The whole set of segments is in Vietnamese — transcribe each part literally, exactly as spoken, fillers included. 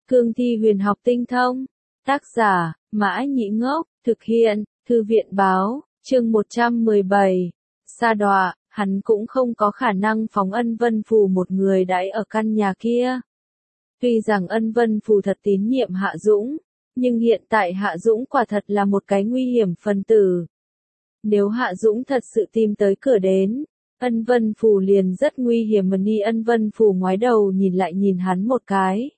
Cương thi huyền học tinh thông. Tác giả, Mã Nhĩ Ngốc, thực hiện, Thư viện Báo, chương một trăm mười bảy. Sa đọa, hắn cũng không có khả năng phóng Ân Vân Phù một người đãi ở căn nhà kia. Tuy rằng Ân Vân Phù thật tín nhiệm Hạ Dũng, nhưng hiện tại Hạ Dũng quả thật là một cái nguy hiểm phân tử. Nếu Hạ Dũng thật sự tìm tới cửa đến, Ân Vân Phù liền rất nguy hiểm. Ni Ân Vân Phù ngoái đầu nhìn lại nhìn hắn một cái.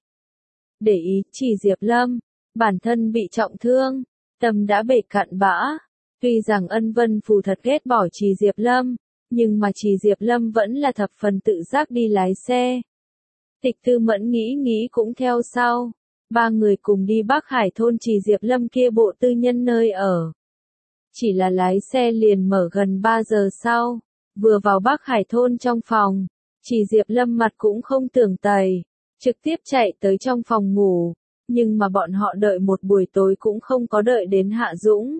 Để ý, chỉ Diệp Lâm, bản thân bị trọng thương, tâm đã bể cạn bã. Tuy rằng Ân Vân Phù thật ghét bỏ Trì Diệp Lâm, nhưng mà Trì Diệp Lâm vẫn là thập phần tự giác đi lái xe. Tịch Tư Mẫn nghĩ nghĩ cũng theo sau. Ba người cùng đi Bắc Hải thôn Trì Diệp Lâm kia bộ tư nhân nơi ở. Chỉ là lái xe liền mở gần ba giờ sau. Vừa vào Bắc Hải thôn trong phòng, Trì Diệp Lâm mặt cũng không tưởng tày, trực tiếp chạy tới trong phòng ngủ. Nhưng mà bọn họ đợi một buổi tối cũng không có đợi đến Hạ Dũng.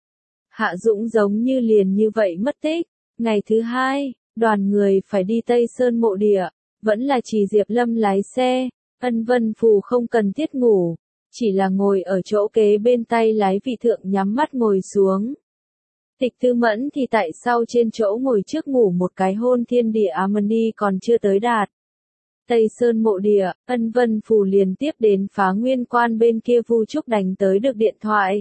Hạ Dũng giống như liền như vậy mất tích. Ngày thứ hai, đoàn người phải đi Tây Sơn mộ địa, vẫn là Trì Diệp Lâm lái xe. Ân Vân Phù không cần thiết ngủ, chỉ là ngồi ở chỗ kế bên tay lái vị thượng nhắm mắt ngồi xuống. Tịch Tư Mẫn thì tại sau trên chỗ ngồi trước ngủ một cái hôn thiên địa Amani còn chưa tới đạt. Tây Sơn mộ địa, Ân Vân Phù liền tiếp đến Phá Nguyên Quan bên kia Vu Trúc đánh tới được điện thoại.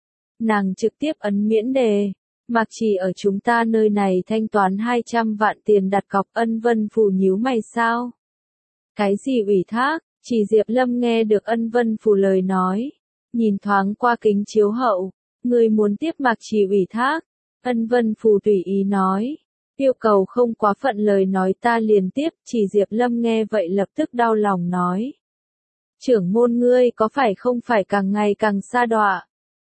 Nàng trực tiếp ấn miễn đề, mặc chỉ ở chúng ta nơi này thanh toán hai trăm vạn tiền đặt cọc. Ân Vân Phù nhíu mày sao? Cái gì ủy thác? Chỉ Diệp Lâm nghe được Ân Vân Phù lời nói, nhìn thoáng qua kính chiếu hậu, người muốn tiếp mặc chỉ ủy thác. Ân Vân Phù tùy ý nói, yêu cầu không quá phận lời nói ta liền tiếp. Chỉ Diệp Lâm nghe vậy lập tức đau lòng nói, trưởng môn ngươi có phải không phải càng ngày càng sa đọa?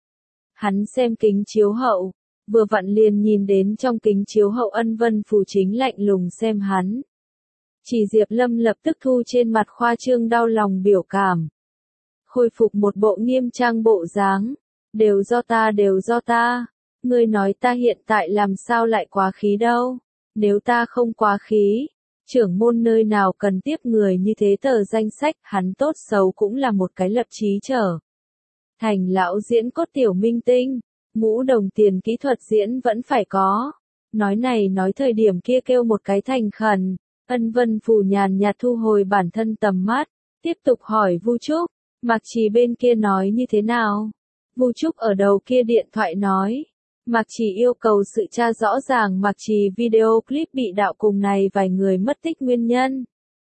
Hắn xem kính chiếu hậu, vừa vặn liền nhìn đến trong kính chiếu hậu Ân Vân Phù chính lạnh lùng xem hắn. Chỉ Diệp Lâm lập tức thu trên mặt khoa trương đau lòng biểu cảm. Khôi phục một bộ nghiêm trang bộ dáng. Đều do ta, đều do ta. Ngươi nói ta hiện tại làm sao lại quá khí đâu. Nếu ta không quá khí, trưởng môn nơi nào cần tiếp người như thế tờ danh sách. Hắn tốt xấu cũng là một cái lập chí trở thành lão diễn cốt tiểu minh tinh. Ngũ đồng tiền kỹ thuật diễn vẫn phải có. Nói này nói thời điểm kia kêu một cái thành khẩn. Ân Vân Phù nhàn nhạt thu hồi bản thân tầm mắt, tiếp tục hỏi Vu Trúc, Mạc Trì bên kia nói như thế nào? Vu Trúc ở đầu kia điện thoại nói, Mạc Trì yêu cầu sự tra rõ ràng Mạc Trì video clip bị đạo cùng này vài người mất tích nguyên nhân.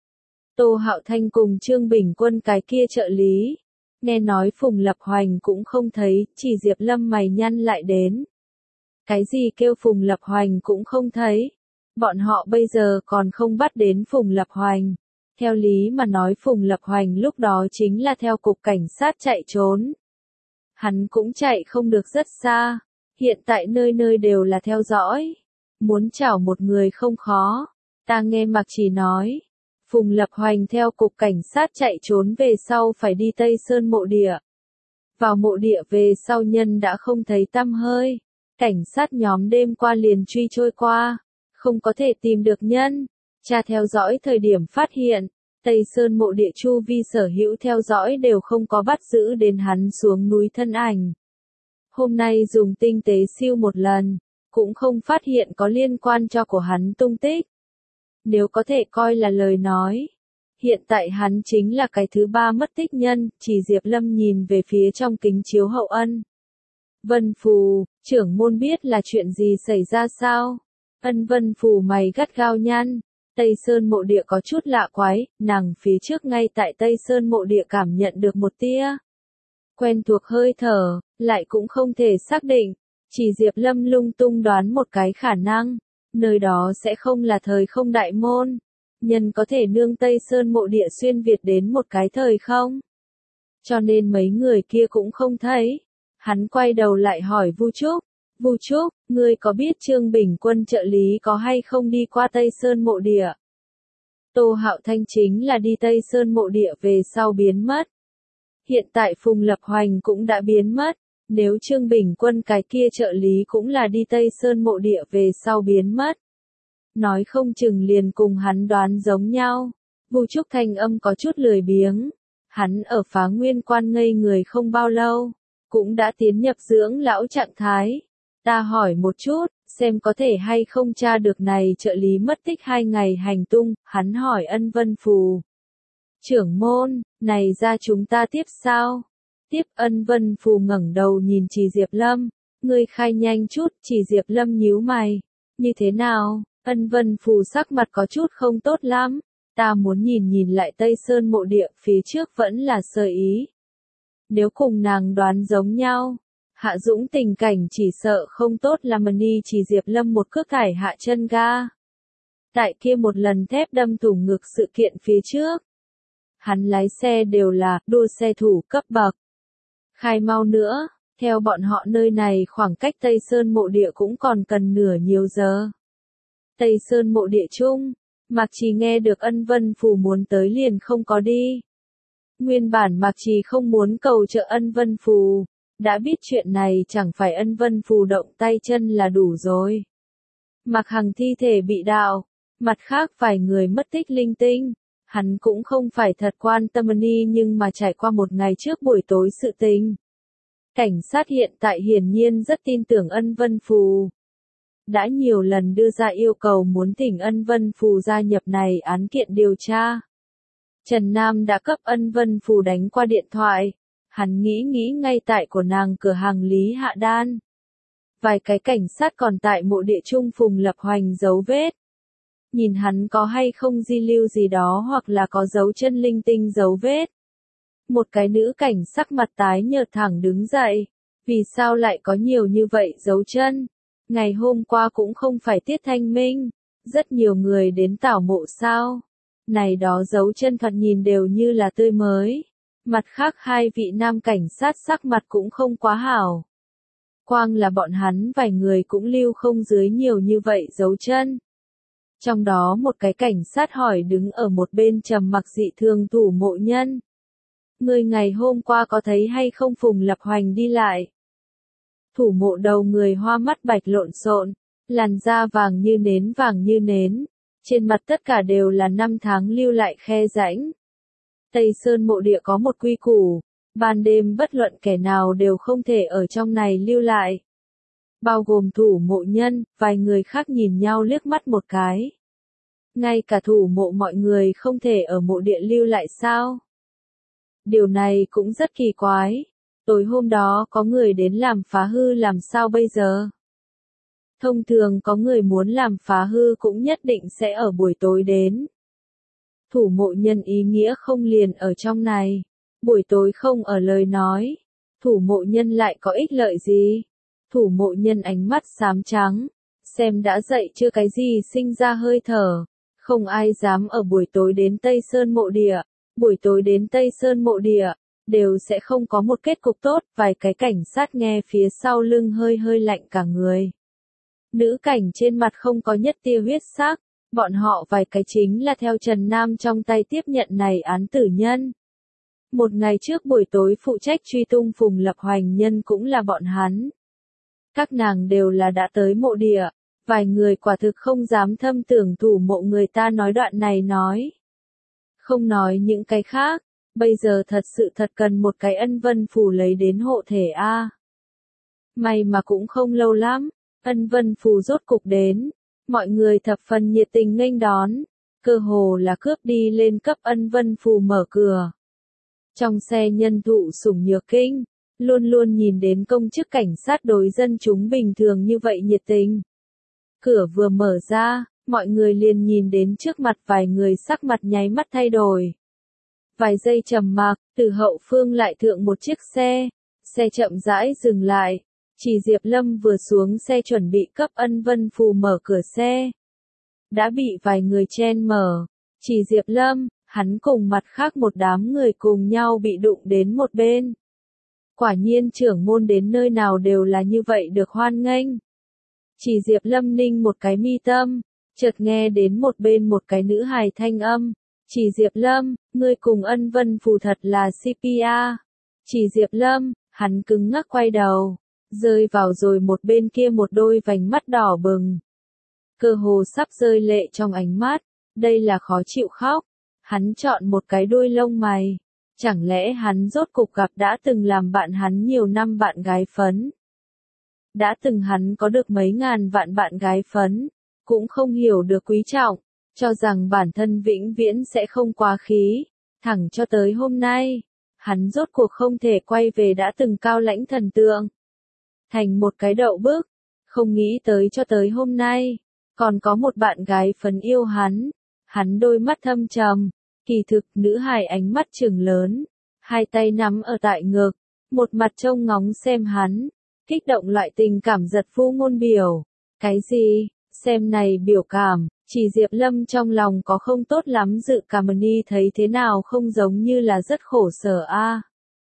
Tô Hạo Thanh cùng Trương Bình Quân cái kia trợ lý, nghe nói Phùng Lập Hoành cũng không thấy. Chỉ Diệp Lâm mày nhăn lại đến. Cái gì kêu Phùng Lập Hoành cũng không thấy? Bọn họ bây giờ còn không bắt đến Phùng Lập Hoành. Theo lý mà nói Phùng Lập Hoành lúc đó chính là theo cục cảnh sát chạy trốn. Hắn cũng chạy không được rất xa. Hiện tại nơi nơi đều là theo dõi. Muốn trảo một người không khó. Ta nghe Mạc Trì nói. Phùng Lập Hoành theo cục cảnh sát chạy trốn về sau phải đi Tây Sơn mộ địa. Vào mộ địa về sau nhân đã không thấy tăm hơi. Cảnh sát nhóm đêm qua liền truy trôi qua. Không có thể tìm được nhân. Cha theo dõi thời điểm phát hiện, Tây Sơn mộ địa chu vi sở hữu theo dõi đều không có bắt giữ đến hắn xuống núi thân ảnh. Hôm nay dùng tinh tế siêu một lần, cũng không phát hiện có liên quan cho của hắn tung tích. Nếu có thể coi là lời nói, hiện tại hắn chính là cái thứ ba mất tích nhân. Chỉ Diệp Lâm nhìn về phía trong kính chiếu hậu Ân Vân Phù, trưởng môn biết là chuyện gì xảy ra sao? Ân Vân Phù mày gắt gao nhăn. Tây Sơn mộ địa có chút lạ quái, nàng phía trước ngay tại Tây Sơn mộ địa cảm nhận được một tia quen thuộc hơi thở, lại cũng không thể xác định. Chỉ Diệp Lâm lung tung đoán một cái khả năng, nơi đó sẽ không là thời không đại môn. Nhân có thể nương Tây Sơn mộ địa xuyên Việt đến một cái thời không. Cho nên mấy người kia cũng không thấy. Hắn quay đầu lại hỏi Vu Trúc. Vu Trúc, ngươi có biết Trương Bình Quân trợ lý có hay không đi qua Tây Sơn mộ địa? Tô Hạo Thanh chính là đi Tây Sơn mộ địa về sau biến mất. Hiện tại Phùng Lập Hoành cũng đã biến mất. Nếu Trương Bình Quân cái kia trợ lý cũng là đi Tây Sơn mộ địa về sau biến mất. Nói không chừng liền cùng hắn đoán giống nhau. Vu Trúc thanh âm có chút lười biếng. Hắn ở Phá Nguyên Quan ngây người không bao lâu, cũng đã tiến nhập dưỡng lão trạng thái. Ta hỏi một chút, xem có thể hay không tra được này trợ lý mất tích hai ngày hành tung, hắn hỏi Ân Vân Phù. Trưởng môn, này ra chúng ta tiếp sao? Tiếp. Ân Vân Phù ngẩng đầu nhìn Trì Diệp Lâm, ngươi khai nhanh chút. Trì Diệp Lâm nhíu mày, như thế nào? Ân Vân Phù sắc mặt có chút không tốt lắm, ta muốn nhìn nhìn lại Tây Sơn mộ địa, phía trước vẫn là sơ ý. Nếu cùng nàng đoán giống nhau, Hạ Dũng tình cảnh chỉ sợ không tốt là mà ni. Trì Diệp Lâm một cước thải hạ chân ga. Tại kia một lần thép đâm thủng ngực sự kiện phía trước, hắn lái xe đều là đua xe thủ cấp bậc. Khai mau nữa, theo bọn họ nơi này khoảng cách Tây Sơn mộ địa cũng còn cần nửa nhiều giờ. Tây Sơn mộ địa chung, Mạc Trì nghe được Ân Vân Phù muốn tới liền không có đi. Nguyên bản Mạc Trì không muốn cầu trợ Ân Vân Phù, đã biết chuyện này chẳng phải Ân Vân Phù động tay chân là đủ rồi. Mạc Hằng thi thể bị đào, mặt khác vài người mất tích linh tinh, hắn cũng không phải thật quan tâm ni, nhưng mà trải qua một ngày trước buổi tối sự tình. Cảnh sát hiện tại hiển nhiên rất tin tưởng Ân Vân Phù. Đã nhiều lần đưa ra yêu cầu muốn thỉnh Ân Vân Phù gia nhập này án kiện điều tra. Trần Nam đã cấp Ân Vân Phù đánh qua điện thoại, hắn nghĩ nghĩ ngay tại của nàng cửa hàng Lý Hạ Đan. Vài cái cảnh sát còn tại mộ địa chung Phùng Lập Hoành dấu vết. Nhìn hắn có hay không di lưu gì đó hoặc là có dấu chân linh tinh dấu vết. Một cái nữ cảnh sắc mặt tái nhợt thẳng đứng dậy. Vì sao lại có nhiều như vậy dấu chân? Ngày hôm qua cũng không phải tiết thanh minh. Rất nhiều người đến tảo mộ sao? Này đó dấu chân thật nhìn đều như là tươi mới. Mặt khác hai vị nam cảnh sát sắc mặt cũng không quá hảo. Quang là bọn hắn vài người cũng lưu không dưới nhiều như vậy dấu chân. Trong đó một cái cảnh sát hỏi đứng ở một bên trầm mặc dị thường thủ mộ nhân. Người ngày hôm qua có thấy hay không Phùng Lập Hoành đi lại? Thủ mộ đầu người hoa mắt bạch lộn xộn, làn da vàng như nến vàng như nến, trên mặt tất cả đều là năm tháng lưu lại khe rãnh. Tây Sơn mộ địa có một quy củ, ban đêm bất luận kẻ nào đều không thể ở trong này lưu lại. Bao gồm thủ mộ nhân, vài người khác nhìn nhau liếc mắt một cái. Ngay cả thủ mộ mọi người không thể ở mộ địa lưu lại sao? Điều này cũng rất kỳ quái. Tối hôm đó có người đến làm phá hư làm sao bây giờ? Thông thường có người muốn làm phá hư cũng nhất định sẽ ở buổi tối đến. Thủ mộ nhân ý nghĩa không liền ở trong này. Buổi tối không ở lời nói. Thủ mộ nhân lại có ích lợi gì? Thủ mộ nhân ánh mắt xám trắng. Xem đã dậy chưa cái gì sinh ra hơi thở. Không ai dám ở buổi tối đến Tây Sơn mộ địa. Buổi tối đến Tây Sơn mộ địa, đều sẽ không có một kết cục tốt. Vài cái cảnh sát nghe phía sau lưng hơi hơi lạnh cả người. Nữ cảnh trên mặt không có nhất tia huyết sắc. Bọn họ vài cái chính là theo Trần Nam trong tay tiếp nhận này án tử nhân. Một ngày trước buổi tối phụ trách truy tung Phùng Lập Hoành nhân cũng là bọn hắn. Các nàng đều là đã tới mộ địa. Vài người quả thực không dám thâm tưởng thủ mộ người ta nói đoạn này nói. Không nói những cái khác, bây giờ thật sự thật cần một cái Ân Vân Phù lấy đến hộ thể a. May mà cũng không lâu lắm, Ân Vân Phù rốt cục đến, mọi người thập phần nhiệt tình nghênh đón, cơ hồ là cướp đi lên cấp Ân Vân Phù mở cửa. Trong xe nhân thụ sủng nhược kinh, luôn luôn nhìn đến công chức cảnh sát đối dân chúng bình thường như vậy nhiệt tình. Cửa vừa mở ra, mọi người liền nhìn đến trước mặt vài người sắc mặt nháy mắt thay đổi. Vài giây trầm mặc, từ hậu phương lại thượng một chiếc xe, xe chậm rãi dừng lại. Chỉ Diệp Lâm vừa xuống xe chuẩn bị cấp Ân Vân Phù mở cửa xe. Đã bị vài người chen mở. Chỉ Diệp Lâm, hắn cùng mặt khác một đám người cùng nhau bị đụng đến một bên. Quả nhiên trưởng môn đến nơi nào đều là như vậy được hoan nghênh. Chỉ Diệp Lâm ninh một cái mi tâm, chợt nghe đến một bên một cái nữ hài thanh âm. Chỉ Diệp Lâm, ngươi cùng Ân Vân Phù thật là xê pê a. Chỉ Diệp Lâm, hắn cứng ngắc quay đầu, rơi vào rồi một bên kia một đôi vành mắt đỏ bừng. Cơ hồ sắp rơi lệ trong ánh mắt, đây là khó chịu khóc. Hắn chọn một cái đuôi lông mày. Chẳng lẽ hắn rốt cục gặp đã từng làm bạn hắn nhiều năm bạn gái phấn? Đã từng hắn có được mấy ngàn vạn bạn gái phấn, cũng không hiểu được quý trọng, cho rằng bản thân vĩnh viễn sẽ không quá khí, thẳng cho tới hôm nay, hắn rốt cuộc không thể quay về đã từng cao lãnh thần tượng. Thành một cái đậu bức, không nghĩ tới cho tới hôm nay, còn có một bạn gái phấn yêu hắn, hắn đôi mắt thâm trầm, kỳ thực nữ hài ánh mắt trừng lớn, hai tay nắm ở tại ngực, một mặt trông ngóng xem hắn, kích động loại tình cảm giật phu ngôn biểu. Cái gì? Xem này biểu cảm, chỉ Diệp Lâm trong lòng có không tốt lắm dự cảm ni thấy thế nào không giống như là rất khổ sở a. À.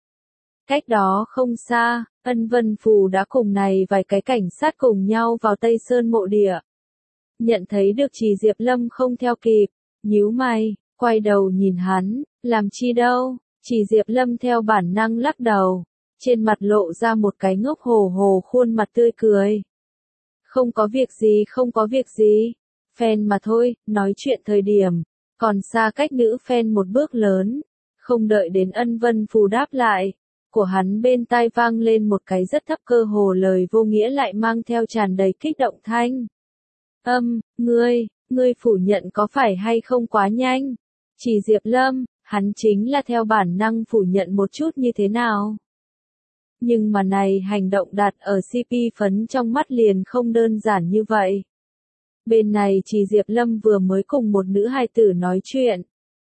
Cách đó không xa, Ân Vân Phù đã cùng này vài cái cảnh sát cùng nhau vào Tây Sơn mộ địa. Nhận thấy được chỉ Diệp Lâm không theo kịp, nhíu mày, quay đầu nhìn hắn, làm chi đâu, chỉ Diệp Lâm theo bản năng lắc đầu, trên mặt lộ ra một cái ngốc hồ hồ khuôn mặt tươi cười. Không có việc gì không có việc gì, fan mà thôi, nói chuyện thời điểm, còn xa cách nữ fan một bước lớn, không đợi đến Ân Vân Phù đáp lại, của hắn bên tai vang lên một cái rất thấp cơ hồ lời vô nghĩa lại mang theo tràn đầy kích động thanh. Âm, ngươi, ngươi phủ nhận có phải hay không quá nhanh? Chỉ Diệp Lâm, hắn chính là theo bản năng phủ nhận một chút như thế nào? Nhưng mà này hành động đặt ở xê pê phấn trong mắt liền không đơn giản như vậy. Bên này chỉ Diệp Lâm vừa mới cùng một nữ hài tử nói chuyện.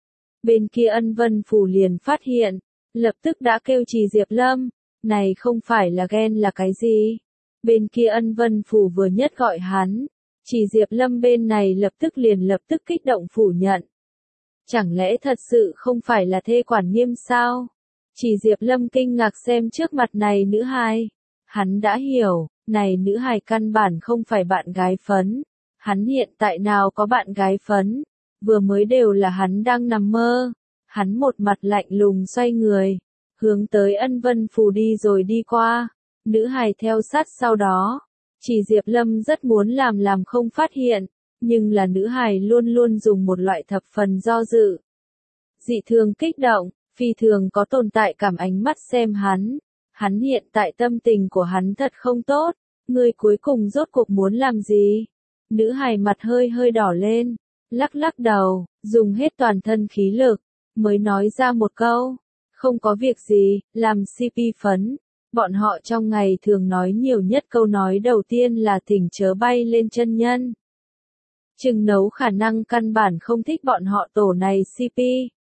Bên kia Ân Vân Phù liền phát hiện, lập tức đã kêu chỉ Diệp Lâm, này không phải là ghen là cái gì. Bên kia Ân Vân Phù vừa nhất gọi hắn, chỉ Diệp Lâm bên này lập tức liền lập tức kích động phủ nhận. Chẳng lẽ thật sự không phải là thê quản nghiêm sao? Chỉ Diệp Lâm kinh ngạc xem trước mặt này nữ hài. Hắn đã hiểu, này nữ hài căn bản không phải bạn gái phấn. Hắn hiện tại nào có bạn gái phấn, vừa mới đều là hắn đang nằm mơ. Hắn một mặt lạnh lùng xoay người, hướng tới Ân Vân Phù đi rồi đi qua. Nữ hài theo sát sau đó. Chỉ Diệp Lâm rất muốn làm làm không phát hiện, nhưng là nữ hài luôn luôn dùng một loại thập phần do dự. Dị thường kích động, phi thường có tồn tại cảm ánh mắt xem hắn. Hắn hiện tại tâm tình của hắn thật không tốt, ngươi cuối cùng rốt cuộc muốn làm gì? Nữ hài mặt hơi hơi đỏ lên, lắc lắc đầu, dùng hết toàn thân khí lực, mới nói ra một câu. Không có việc gì, làm xê pê phấn. Bọn họ trong ngày thường nói nhiều nhất câu nói đầu tiên là thỉnh chớ bay lên chân nhân. Chừng nấu khả năng căn bản không thích bọn họ tổ này xê pê.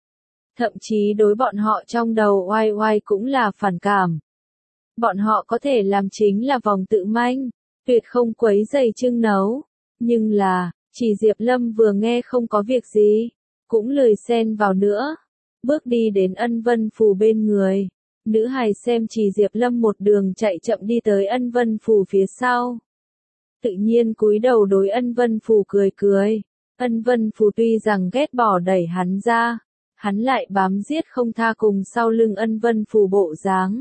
Thậm chí đối bọn họ trong đầu oai oai cũng là phản cảm. Bọn họ có thể làm chính là vòng tự manh, tuyệt không quấy giày chưng nấu. Nhưng là, chỉ Diệp Lâm vừa nghe không có việc gì, cũng lười xen vào nữa. Bước đi đến Ân Vân Phù bên người. Nữ hài xem chỉ Diệp Lâm một đường chạy chậm đi tới Ân Vân Phù phía sau. Tự nhiên cúi đầu đối Ân Vân Phù cười cười. Ân Vân Phù tuy rằng ghét bỏ đẩy hắn ra, hắn lại bám giết không tha cùng sau lưng Ân Vân Phù bộ dáng.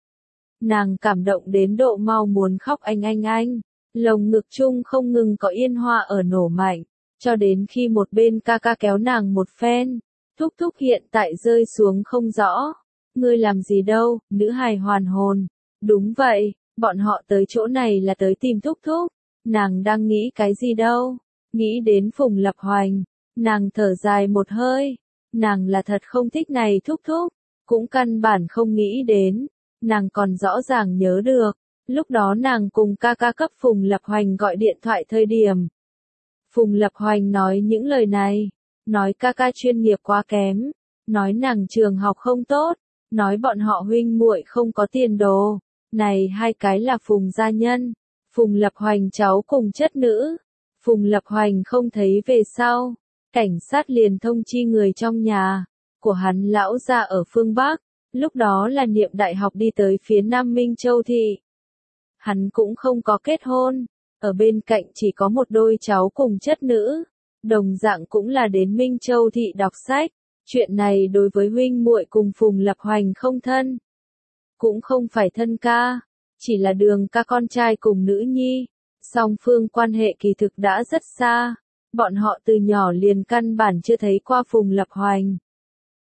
Nàng cảm động đến độ mau muốn khóc anh anh anh, lồng ngực chung không ngừng có yên hoa ở nổ mạnh, cho đến khi một bên ca ca kéo nàng một phen, thúc thúc hiện tại rơi xuống không rõ. Ngươi làm gì đâu, nữ hài hoàn hồn. Đúng vậy, bọn họ tới chỗ này là tới tìm thúc thúc. Nàng đang nghĩ cái gì đâu? Nghĩ đến Phùng Lập Hoành. Nàng thở dài một hơi. Nàng là thật không thích này thúc thúc. Cũng căn bản không nghĩ đến. Nàng còn rõ ràng nhớ được. Lúc đó nàng cùng ca ca cấp Phùng Lập Hoành gọi điện thoại thời điểm. Phùng Lập Hoành nói những lời này. Nói ca ca chuyên nghiệp quá kém. Nói nàng trường học không tốt. Nói bọn họ huynh muội không có tiền đồ. Này hai cái là Phùng gia nhân. Phùng Lập Hoành cháu cùng chất nữ. Phùng Lập Hoành không thấy về sau. Cảnh sát liền thông chi người trong nhà. Của hắn lão gia ở phương Bắc. Lúc đó là niệm đại học đi tới phía Nam Minh Châu Thị. Hắn cũng không có kết hôn. Ở bên cạnh chỉ có một đôi cháu cùng chất nữ. Đồng dạng cũng là đến Minh Châu Thị đọc sách. Chuyện này đối với huynh muội cùng Phùng Lập Hoành không thân. Cũng không phải thân ca. Chỉ là đường ca con trai cùng nữ nhi. Song phương quan hệ kỳ thực đã rất xa. Bọn họ từ nhỏ liền căn bản chưa thấy qua Phùng Lập Hoành.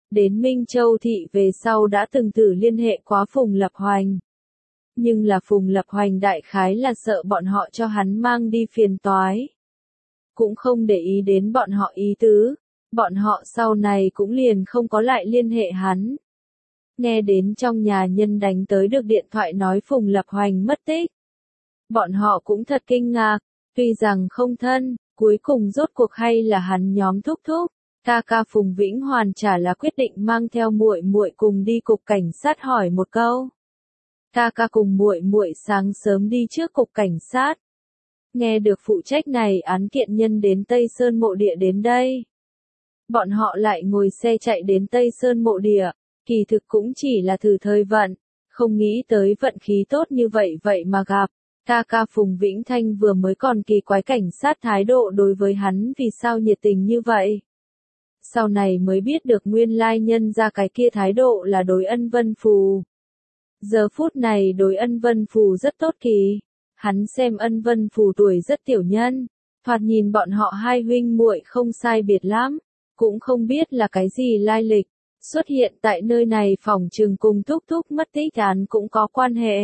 đến Minh Châu Thị về sau đã từng thử liên hệ quá Phùng Lập Hoành. Nhưng là Phùng Lập Hoành đại khái là sợ bọn họ cho hắn mang đi phiền toái. Cũng không để ý đến bọn họ ý tứ, bọn họ sau này cũng liền không có lại liên hệ hắn. Nghe đến trong nhà nhân đánh tới được điện thoại nói Phùng Lập Hoành mất tích. Bọn họ cũng thật kinh ngạc, tuy rằng không thân, cuối cùng rốt cuộc hay là hắn nhóm thúc thúc. Ca ca Phùng Vĩnh Hoàn chả là quyết định mang theo muội muội cùng đi cục cảnh sát hỏi một câu. Ca ca cùng muội muội sáng sớm đi trước cục cảnh sát. Nghe được phụ trách này án kiện nhân đến Tây Sơn Mộ Địa đến đây. Bọn họ lại ngồi xe chạy đến Tây Sơn Mộ Địa, kỳ thực cũng chỉ là thử thời vận, không nghĩ tới vận khí tốt như vậy vậy mà gặp. Ca ca Phùng Vĩnh Thanh vừa mới còn kỳ quái cảnh sát thái độ đối với hắn vì sao nhiệt tình như vậy. Sau này mới biết được nguyên lai nhân ra cái kia thái độ là đối Ân Vân Phù. Giờ phút này đối Ân Vân Phù rất tốt kỳ. Hắn xem Ân Vân Phù tuổi rất tiểu nhân, thoạt nhìn bọn họ hai huynh muội không sai biệt lắm, cũng không biết là cái gì lai lịch, xuất hiện tại nơi này phỏng chừng cùng thúc thúc mất tích án cũng có quan hệ.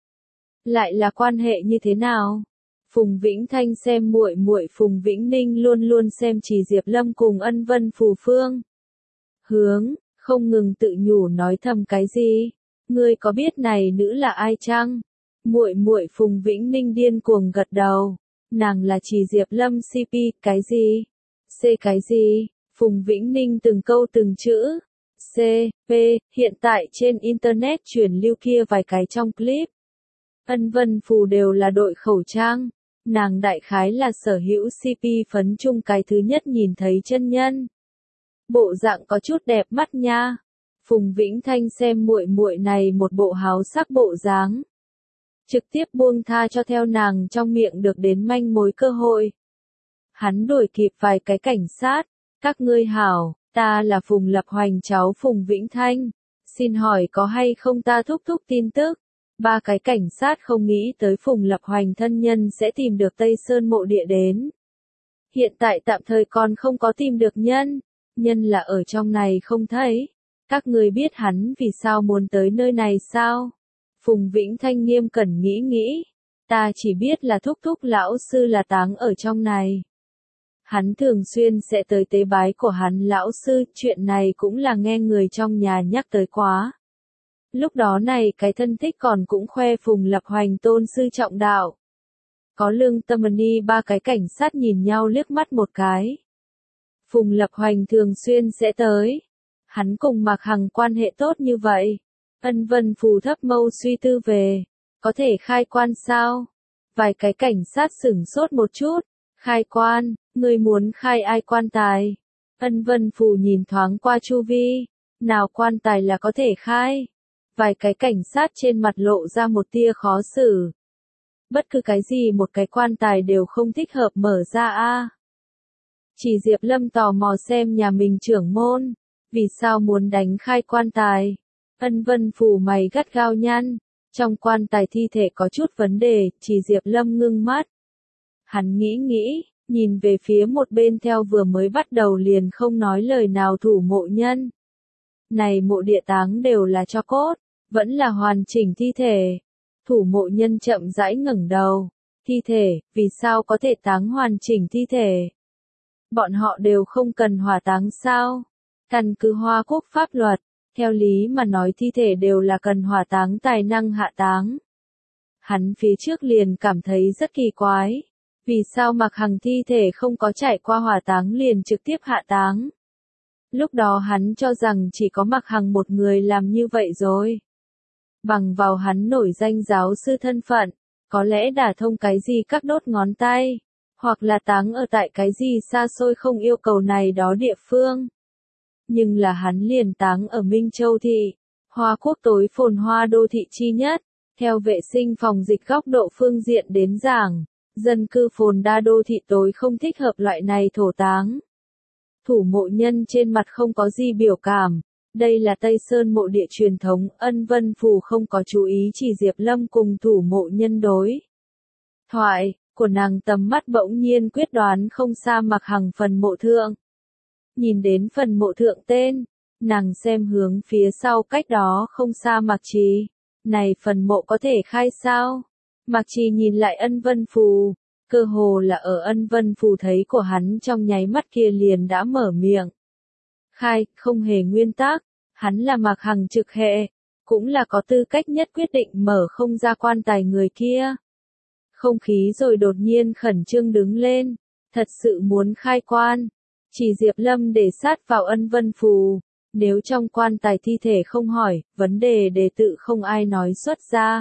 Lại là quan hệ như thế nào? Phùng Vĩnh Thanh xem muội muội Phùng Vĩnh Ninh luôn luôn xem Trì Diệp Lâm cùng Ân Vân Phù phương. Hướng, không ngừng tự nhủ nói thầm cái gì? Ngươi có biết này nữ là ai chăng? Muội muội Phùng Vĩnh Ninh điên cuồng gật đầu. Nàng là Trì Diệp Lâm xê pê, cái gì? C cái gì? Phùng Vĩnh Ninh từng câu từng chữ. C, P, hiện tại trên Internet truyền lưu kia vài cái trong clip. Ân Vân Phù đều là đội khẩu trang. Nàng đại khái là sở hữu xê pê phấn chung cái thứ nhất nhìn thấy chân nhân. Bộ dạng có chút đẹp mắt nha. Phùng Vĩnh Thanh xem muội muội này một bộ háo sắc bộ dáng. Trực tiếp buông tha cho theo nàng trong miệng được đến manh mối cơ hội. Hắn đuổi kịp vài cái cảnh sát. Các ngươi hảo, ta là Phùng Lập Hoành cháu Phùng Vĩnh Thanh. Xin hỏi có hay không ta thúc thúc tin tức? Ba cái cảnh sát không nghĩ tới Phùng Lập Hoành thân nhân sẽ tìm được Tây Sơn Mộ Địa đến. Hiện tại tạm thời còn không có tìm được nhân. Nhân là ở trong này không thấy. Các người biết hắn vì sao muốn tới nơi này sao? Phùng Vĩnh Thanh nghiêm cẩn nghĩ nghĩ. Ta chỉ biết là thúc thúc lão sư là táng ở trong này. Hắn thường xuyên sẽ tới tế bái của hắn lão sư, chuyện này cũng là nghe người trong nhà nhắc tới quá. Lúc đó này cái thân thích còn cũng khoe Phùng Lập Hoành tôn sư trọng đạo. Có Lương Tâm Ni ba cái cảnh sát nhìn nhau liếc mắt một cái. Phùng Lập Hoành thường xuyên sẽ tới. Hắn cùng Mạc Hằng quan hệ tốt như vậy. Ân Vân Phù thấp mâu suy tư về. Có thể khai quan sao? Vài cái cảnh sát sửng sốt một chút. Khai quan, ngươi muốn khai ai quan tài? Ân Vân Phù nhìn thoáng qua chu vi. Nào quan tài là có thể khai? Vài cái cảnh sát trên mặt lộ ra một tia khó xử. Bất cứ cái gì một cái quan tài đều không thích hợp mở ra a. Chỉ Diệp Lâm tò mò xem nhà mình trưởng môn. Vì sao muốn đánh khai quan tài? Ân Vân Phù mày gắt gao nhăn. Trong quan tài thi thể có chút vấn đề, chỉ Diệp Lâm ngưng mắt. Hắn nghĩ nghĩ, nhìn về phía một bên theo vừa mới bắt đầu liền không nói lời nào thủ mộ nhân. Này mộ địa táng đều là cho cốt, vẫn là hoàn chỉnh thi thể. Thủ mộ nhân chậm rãi ngẩng đầu. Thi thể, vì sao có thể táng hoàn chỉnh thi thể? Bọn họ đều không cần hỏa táng sao? Căn cứ Hoa Quốc pháp luật, theo lý mà nói thi thể đều là cần hỏa táng tài năng hạ táng. Hắn phía trước liền cảm thấy rất kỳ quái. Vì sao Mạc Hằng thi thể không có trải qua hỏa táng liền trực tiếp hạ táng? Lúc đó hắn cho rằng chỉ có Mạc Hằng một người làm như vậy rồi. Bằng vào hắn nổi danh giáo sư thân phận, có lẽ đả thông cái gì các đốt ngón tay, hoặc là táng ở tại cái gì xa xôi không yêu cầu này đó địa phương. Nhưng là hắn liền táng ở Minh Châu Thị, Hoa Quốc tối phồn hoa đô thị chi nhất, theo vệ sinh phòng dịch góc độ phương diện đến giảng, dân cư phồn đa đô thị tối không thích hợp loại này thổ táng. Thủ mộ nhân trên mặt không có gì biểu cảm, đây là Tây Sơn Mộ Địa truyền thống, Ân Vân Phù không có chú ý chỉ Diệp Lâm cùng thủ mộ nhân đối. Thoại, của nàng tầm mắt bỗng nhiên quyết đoán không xa Mạc Hằng phần mộ thượng. Nhìn đến phần mộ thượng tên, Nàng xem hướng phía sau cách đó không xa Mạc Trì. Này phần mộ có thể khai sao? Mạc Trì nhìn lại Ân Vân Phù. Cơ hồ là ở Ân Vân Phù thấy của hắn trong nháy mắt kia liền đã mở miệng. Khai, không hề nguyên tắc. Hắn là Mạc Hằng trực hệ. Cũng là có tư cách nhất quyết định mở không ra quan tài người kia. Không khí rồi đột nhiên khẩn trương đứng lên. Thật sự muốn khai quan. Chỉ Diệp Lâm để sát vào Ân Vân Phù. Nếu trong quan tài thi thể không hỏi, vấn đề đề tự không ai nói xuất ra.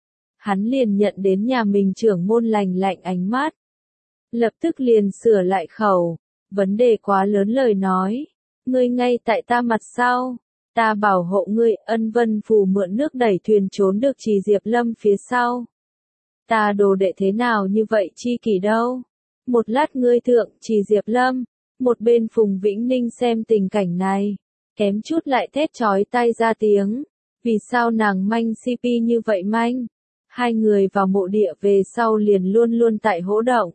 Hắn liền nhận đến nhà mình trưởng môn lành lạnh ánh mắt. Lập tức liền sửa lại khẩu. Vấn đề quá lớn lời nói. Ngươi ngay tại ta mặt sau. Ta bảo hộ ngươi, Ân Vân Phù mượn nước đẩy thuyền trốn được Trì Diệp Lâm phía sau. Ta đồ đệ thế nào như vậy chi kỷ đâu. Một lát ngươi thượng, Trì Diệp Lâm. Một bên Phùng Vĩnh Ninh xem tình cảnh này. Kém chút lại thét chói tai ra tiếng. Vì sao nàng manh xê pê như vậy manh? Hai người vào mộ địa về sau liền luôn luôn tại hỗ động.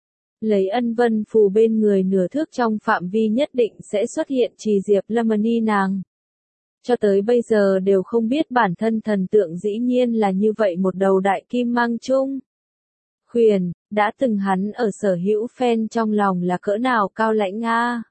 Lấy Ân Vân Phù bên người nửa thước trong phạm vi nhất định sẽ xuất hiện Trì Diệp Lâm ni nàng. Cho tới bây giờ đều không biết bản thân thần tượng dĩ nhiên là như vậy một đầu đại kim mang chung. Khuyển, đã từng hắn ở sở hữu fan trong lòng là cỡ nào cao lãnh a.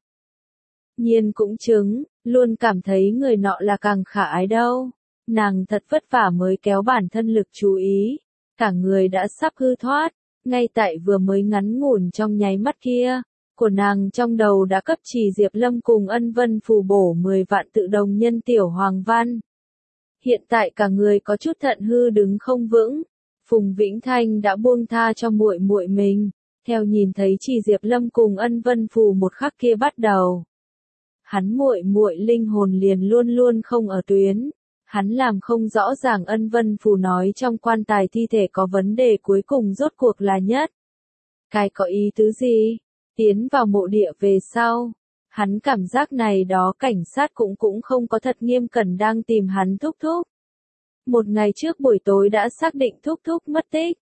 Nhiên cũng chứng, luôn cảm thấy người nọ là càng khả ái đâu. Nàng thật vất vả mới kéo bản thân lực chú ý. Cả người đã sắp hư thoát. Ngay tại vừa mới ngắn ngủn trong nháy mắt kia. Của nàng trong đầu đã cấp Trì Diệp Lâm cùng Ân Vân Phù bổ mười vạn tự đồng nhân tiểu hoàng văn. Hiện tại cả người có chút thận hư đứng không vững. Phùng Vĩnh Thanh đã buông tha cho muội muội mình. Theo nhìn thấy Trì Diệp Lâm cùng Ân Vân Phù một khắc kia bắt đầu. Hắn muội muội linh hồn liền luôn luôn không ở tuyến. Hắn làm không rõ ràng Ân Vân Phù nói trong quan tài thi thể có vấn đề cuối cùng rốt cuộc là nhất. Cái có ý tứ gì? Tiến vào mộ địa về sau. Hắn cảm giác này đó cảnh sát cũng cũng không có thật nghiêm cẩn đang tìm hắn thúc thúc. Một ngày trước buổi tối đã xác định thúc thúc mất tích.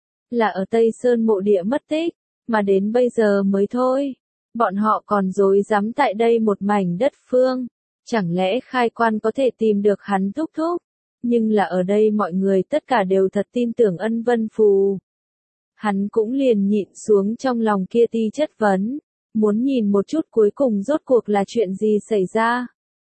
Là ở Tây Sơn mộ địa mất tích, mà đến bây giờ mới thôi. Bọn họ còn dối dám tại đây một mảnh đất phương. Chẳng lẽ khai quan có thể tìm được hắn thúc thúc? Nhưng là ở đây mọi người tất cả đều thật tin tưởng Ân Vân Phù. Hắn cũng liền nhịn xuống trong lòng kia ti chất vấn. Muốn nhìn một chút cuối cùng rốt cuộc là chuyện gì xảy ra.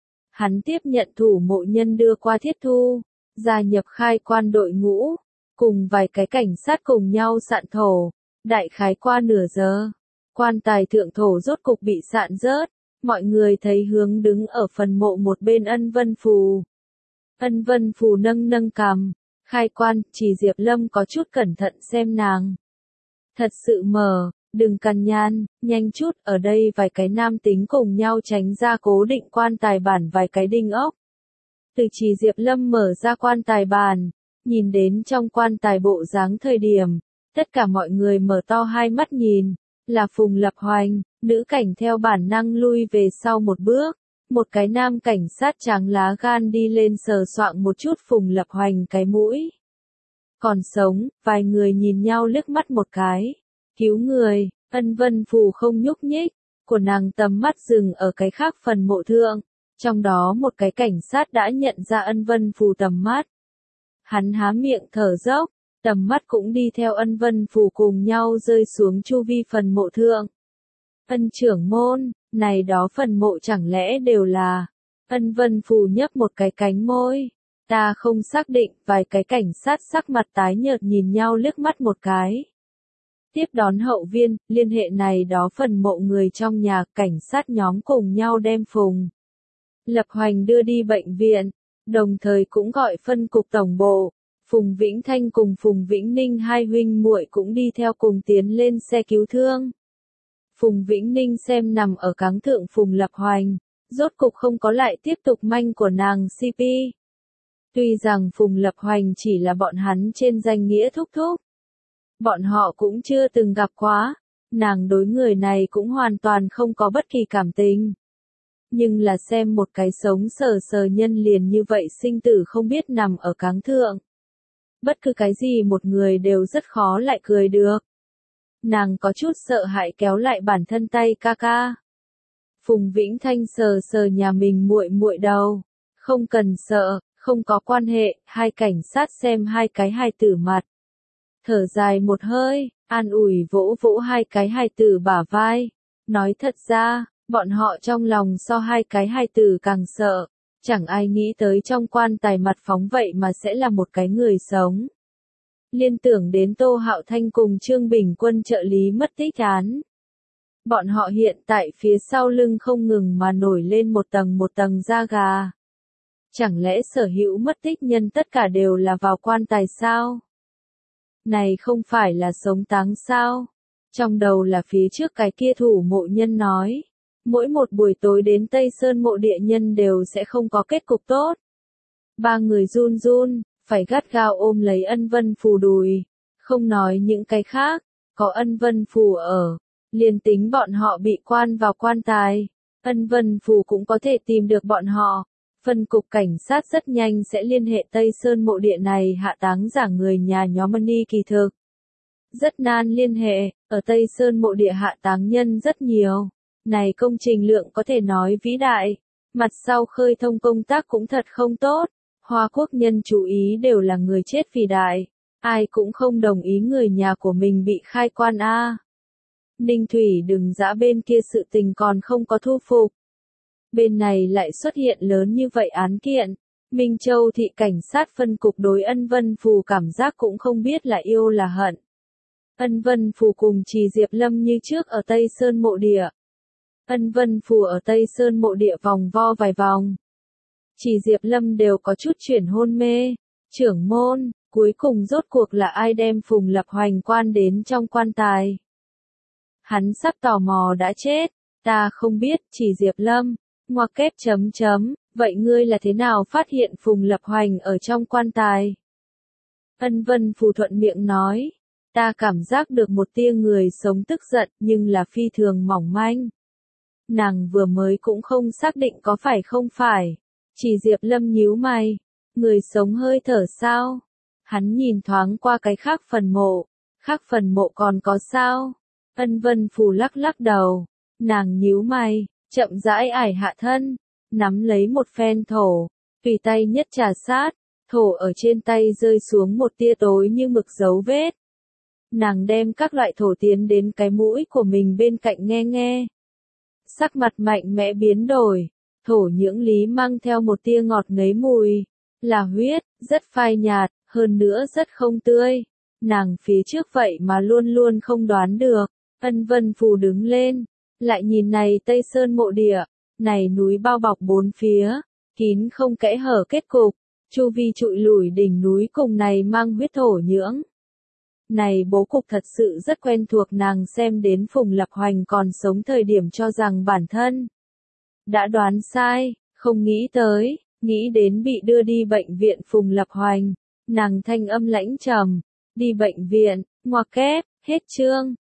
Hắn tiếp nhận thủ mộ nhân đưa qua thiết thu. Gia nhập khai quan đội ngũ. Cùng vài cái cảnh sát cùng nhau sạn thổ. Đại khái qua nửa giờ. Quan tài thượng thổ rốt cục bị sạn rớt. Mọi người thấy hướng đứng ở phần mộ một bên Ân Vân Phù. Ân Vân Phù nâng nâng cằm. Khai quan, Trì Diệp Lâm có chút cẩn thận xem nàng. Thật sự mờ, đừng cằn nhăn, nhanh chút, ở đây vài cái nam tính cùng nhau tránh ra cố định quan tài bản vài cái đinh ốc. Từ Trì Diệp Lâm mở ra quan tài bàn, nhìn đến trong quan tài bộ dáng thời điểm, tất cả mọi người mở to hai mắt nhìn, là Phùng Lập Hoành, nữ cảnh theo bản năng lui về sau một bước, một cái nam cảnh sát trắng lá gan đi lên sờ soạng một chút Phùng Lập Hoành cái mũi. Còn sống, vài người nhìn nhau liếc mắt một cái, cứu người, Ân Vân Phù không nhúc nhích, của nàng tầm mắt dừng ở cái khác phần mộ thượng. Trong đó một cái cảnh sát đã nhận ra Ân Vân Phù tầm mắt. Hắn há miệng thở dốc, tầm mắt cũng đi theo Ân Vân Phù cùng nhau rơi xuống chu vi phần mộ thượng. Ân trưởng môn, này đó phần mộ chẳng lẽ đều là... Ân Vân Phù nhấp một cái cánh môi. Ta không xác định, vài cái cảnh sát sắc mặt tái nhợt nhìn nhau liếc mắt một cái. Tiếp đón hậu viên, liên hệ này đó phần mộ người trong nhà, cảnh sát nhóm cùng nhau đem Phùng Lập Hoành đưa đi bệnh viện, đồng thời cũng gọi phân cục tổng bộ. Phùng Vĩnh Thanh cùng Phùng Vĩnh Ninh hai huynh muội cũng đi theo cùng tiến lên xe cứu thương. Phùng Vĩnh Ninh xem nằm ở cáng thượng Phùng Lập Hoành, rốt cục không có lại tiếp tục manh của nàng xê pê. Tuy rằng Phùng Lập Hoành chỉ là bọn hắn trên danh nghĩa thúc thúc. Bọn họ cũng chưa từng gặp quá, nàng đối người này cũng hoàn toàn không có bất kỳ cảm tình. Nhưng là xem một cái sống sờ sờ nhân liền như vậy sinh tử không biết nằm ở cáng thượng. Bất cứ cái gì một người đều rất khó lại cười được. Nàng có chút sợ hãi kéo lại bản thân tay ca ca. Phùng Vĩnh Thanh sờ sờ nhà mình muội muội đầu. Không cần sợ, không có quan hệ, hai cảnh sát xem hai cái hài tử mặt. Thở dài một hơi, an ủi vỗ vỗ hai cái hài tử bả vai. Nói thật ra, bọn họ trong lòng so hai cái hài tử càng sợ. Chẳng ai nghĩ tới trong quan tài mặt phóng vậy mà sẽ là một cái người sống. Liên tưởng đến Tô Hạo Thanh cùng Trương Bình Quân trợ lý mất tích án. Bọn họ hiện tại phía sau lưng không ngừng mà nổi lên một tầng một tầng da gà. Chẳng lẽ sở hữu mất tích nhân tất cả đều là vào quan tài sao? Này không phải là sống táng sao? Trong đầu là phía trước cái kia thủ mộ nhân nói. Mỗi một buổi tối đến Tây Sơn mộ địa nhân đều sẽ không có kết cục tốt. Ba người run run, phải gắt gao ôm lấy Ân Vân Phù đùi. Không nói những cái khác, có Ân Vân Phù ở. Liền tính bọn họ bị quan vào quan tài, Ân Vân Phù cũng có thể tìm được bọn họ. Phân cục cảnh sát rất nhanh sẽ liên hệ Tây Sơn mộ địa này hạ táng giả người nhà nhóm Money kỳ thực. Rất nan liên hệ, ở Tây Sơn mộ địa hạ táng nhân rất nhiều. Này công trình lượng có thể nói vĩ đại. Mặt sau khơi thông công tác cũng thật không tốt. Hoa quốc nhân chú ý đều là người chết vì đại. Ai cũng không đồng ý người nhà của mình bị khai quan a. Ninh Thủy đừng dã bên kia sự tình còn không có thu phục. Bên này lại xuất hiện lớn như vậy án kiện. Minh Châu thị cảnh sát phân cục đối Ân Vân Phù cảm giác cũng không biết là yêu là hận. Ân Vân Phù cùng Trì Diệp Lâm như trước ở Tây Sơn mộ địa. Ân Vân Phù ở Tây Sơn mộ địa vòng vo vài vòng. Trì Diệp Lâm đều có chút chuyển hôn mê. Trưởng môn, cuối cùng rốt cuộc là ai đem Phùng Lập Hoành quan đến trong quan tài? Hắn sắp tò mò đã chết. Ta không biết, Trì Diệp Lâm. Ngoặc kép chấm chấm, vậy ngươi là thế nào phát hiện Phùng Lập Hoành ở trong quan tài? Ân Vân Phù thuận miệng nói. Ta cảm giác được một tia người sống tức giận nhưng là phi thường mỏng manh. Nàng vừa mới cũng không xác định có phải không phải. Chỉ Diệp Lâm nhíu mày. Người sống hơi thở sao? Hắn nhìn thoáng qua cái khác phần mộ. Khác phần mộ còn có sao? Ân Vân Phù lắc lắc đầu. Nàng nhíu mày, chậm rãi ải hạ thân. Nắm lấy một phen thổ. Tùy tay nhất trà sát. Thổ ở trên tay rơi xuống một tia tối như mực dấu vết. Nàng đem các loại thổ tiến đến cái mũi của mình bên cạnh nghe nghe. Sắc mặt mạnh mẽ biến đổi. Thổ nhưỡng lý mang theo một tia ngọt ngấy mùi. Là huyết, rất phai nhạt, hơn nữa rất không tươi. Nàng phía trước vậy mà luôn luôn không đoán được. Ân Vân Phù đứng lên. Lại nhìn này Tây Sơn mộ địa. Này núi bao bọc bốn phía. Kín không kẽ hở kết cục. Chu vi trụi lủi đỉnh núi cùng này mang huyết thổ nhưỡng. Này bố cục thật sự rất quen thuộc, nàng xem đến Phùng Lập Hoành còn sống thời điểm cho rằng bản thân đã đoán sai, không nghĩ tới, nghĩ đến bị đưa đi bệnh viện Phùng Lập Hoành, nàng thanh âm lãnh trầm, đi bệnh viện, ngoặc kép, hết chương.